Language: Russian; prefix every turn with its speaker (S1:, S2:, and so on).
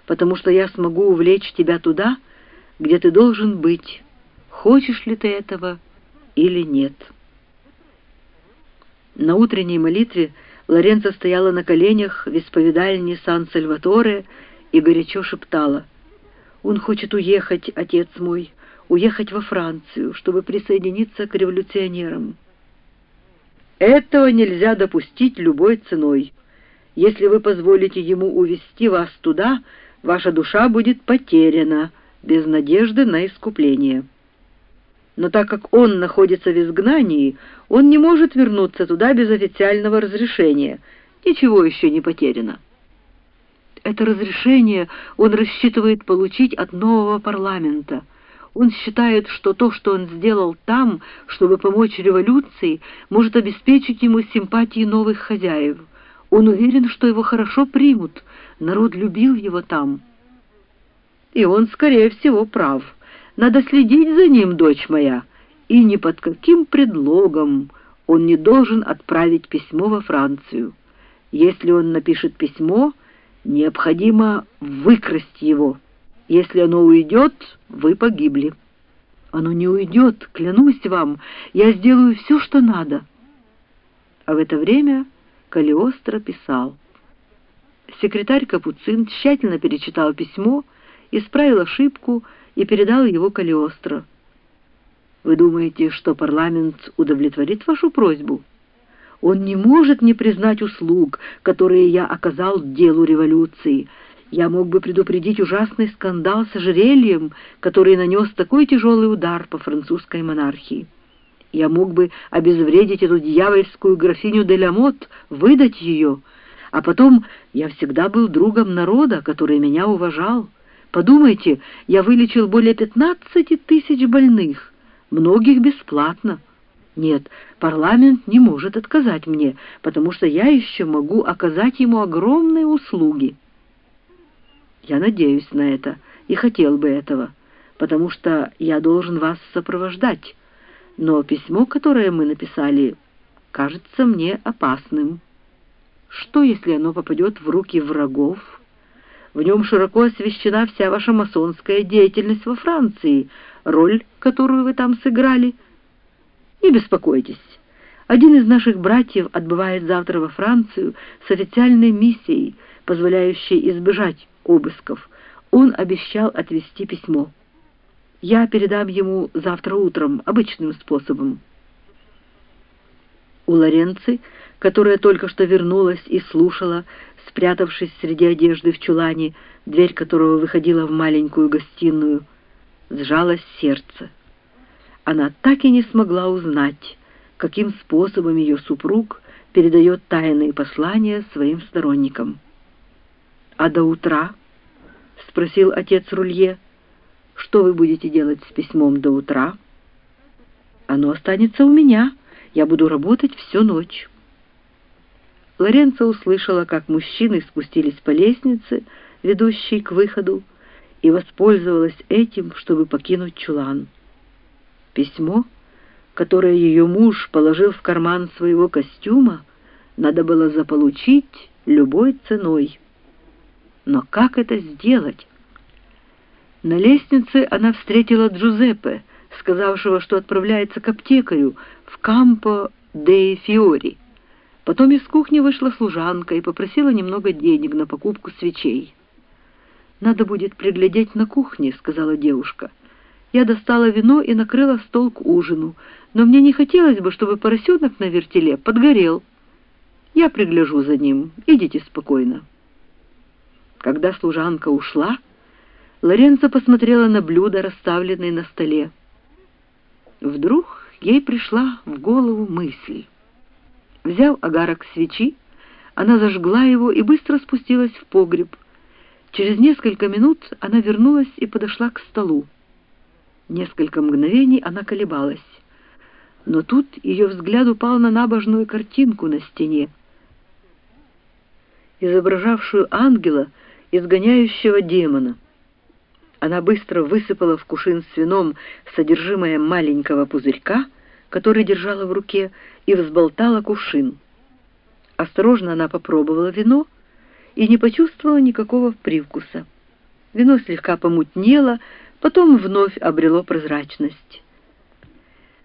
S1: потому что я смогу увлечь тебя туда, где ты должен быть, хочешь ли ты этого или нет». На утренней молитве Лоренцо стояла на коленях в исповедальне Сан-Сальваторе и горячо шептала: «Он хочет уехать, отец мой, уехать во Францию, чтобы присоединиться к революционерам». «Этого нельзя допустить любой ценой. Если вы позволите ему увести вас туда, ваша душа будет потеряна, без надежды на искупление. Но так как он находится в изгнании, он не может вернуться туда без официального разрешения. Ничего еще не потеряно». Это разрешение он рассчитывает получить от нового парламента. Он считает, что то, что он сделал там, чтобы помочь революции, может обеспечить ему симпатии новых хозяев. Он уверен, что его хорошо примут. Народ любил его там. И он, скорее всего, прав. Надо следить за ним, дочь моя, и ни под каким предлогом он не должен отправить письмо во Францию. Если он напишет письмо, необходимо выкрасть его. Если оно уйдет, вы погибли. Оно не уйдет, клянусь вам, я сделаю все, что надо». А в это время Калиостро писал. Секретарь Капуцин тщательно перечитал письмо, исправил ошибку и передал его Калиостро. «Вы думаете, что парламент удовлетворит вашу просьбу? Он не может не признать услуг, которые я оказал делу революции. Я мог бы предупредить ужасный скандал с ожерельем, который нанес такой тяжелый удар по французской монархии. Я мог бы обезвредить эту дьявольскую графиню де ла Мот, выдать ее. А потом я всегда был другом народа, который меня уважал. Подумайте, я вылечил более 15 тысяч больных, многих бесплатно. Нет, парламент не может отказать мне, потому что я еще могу оказать ему огромные услуги. Я надеюсь на это и хотел бы этого, потому что я должен вас сопровождать. Но письмо, которое мы написали, кажется мне опасным. Что, если оно попадет в руки врагов? В нем широко освещена вся ваша масонская деятельность во Франции, роль, которую вы там сыграли. Не беспокойтесь. Один из наших братьев отбывает завтра во Францию с официальной миссией, позволяющей избежать обысков. Он обещал отвезти письмо. Я передам ему завтра утром, обычным способом». У Лоренци, которая только что вернулась и слушала, спрятавшись среди одежды в чулане, дверь которого выходила в маленькую гостиную, сжалось сердце. Она так и не смогла узнать, каким способом ее супруг передает тайные послания своим сторонникам. «А до утра?» — спросил отец Рулье. «Что вы будете делать с письмом до утра?» «Оно останется у меня. Я буду работать всю ночь». Лоренцо услышала, как мужчины спустились по лестнице, ведущей к выходу, и воспользовалась этим, чтобы покинуть чулан. Письмо, которое ее муж положил в карман своего костюма, надо было заполучить любой ценой. Но как это сделать? На лестнице она встретила Джузеппе, сказавшего, что отправляется к аптекарю в Кампо-де-Фиори. Потом из кухни вышла служанка и попросила немного денег на покупку свечей. «Надо будет приглядеть на кухне», — сказала девушка. «Я достала вино и накрыла стол к ужину, но мне не хотелось бы, чтобы поросенок на вертеле подгорел. Я пригляжу за ним, идите спокойно». Когда служанка ушла, Лоренцо посмотрела на блюда, расставленные на столе. Вдруг ей пришла в голову мысль. Взяв огарок свечи, она зажгла его и быстро спустилась в погреб. Через несколько минут она вернулась и подошла к столу. Несколько мгновений она колебалась, но тут ее взгляд упал на набожную картинку на стене, изображавшую ангела, изгоняющего демона. Она быстро высыпала в кувшин с вином содержимое маленького пузырька, который держала в руке, и взболтала кувшин. Осторожно она попробовала вино и не почувствовала никакого привкуса. Вино слегка помутнело, потом вновь обрело прозрачность.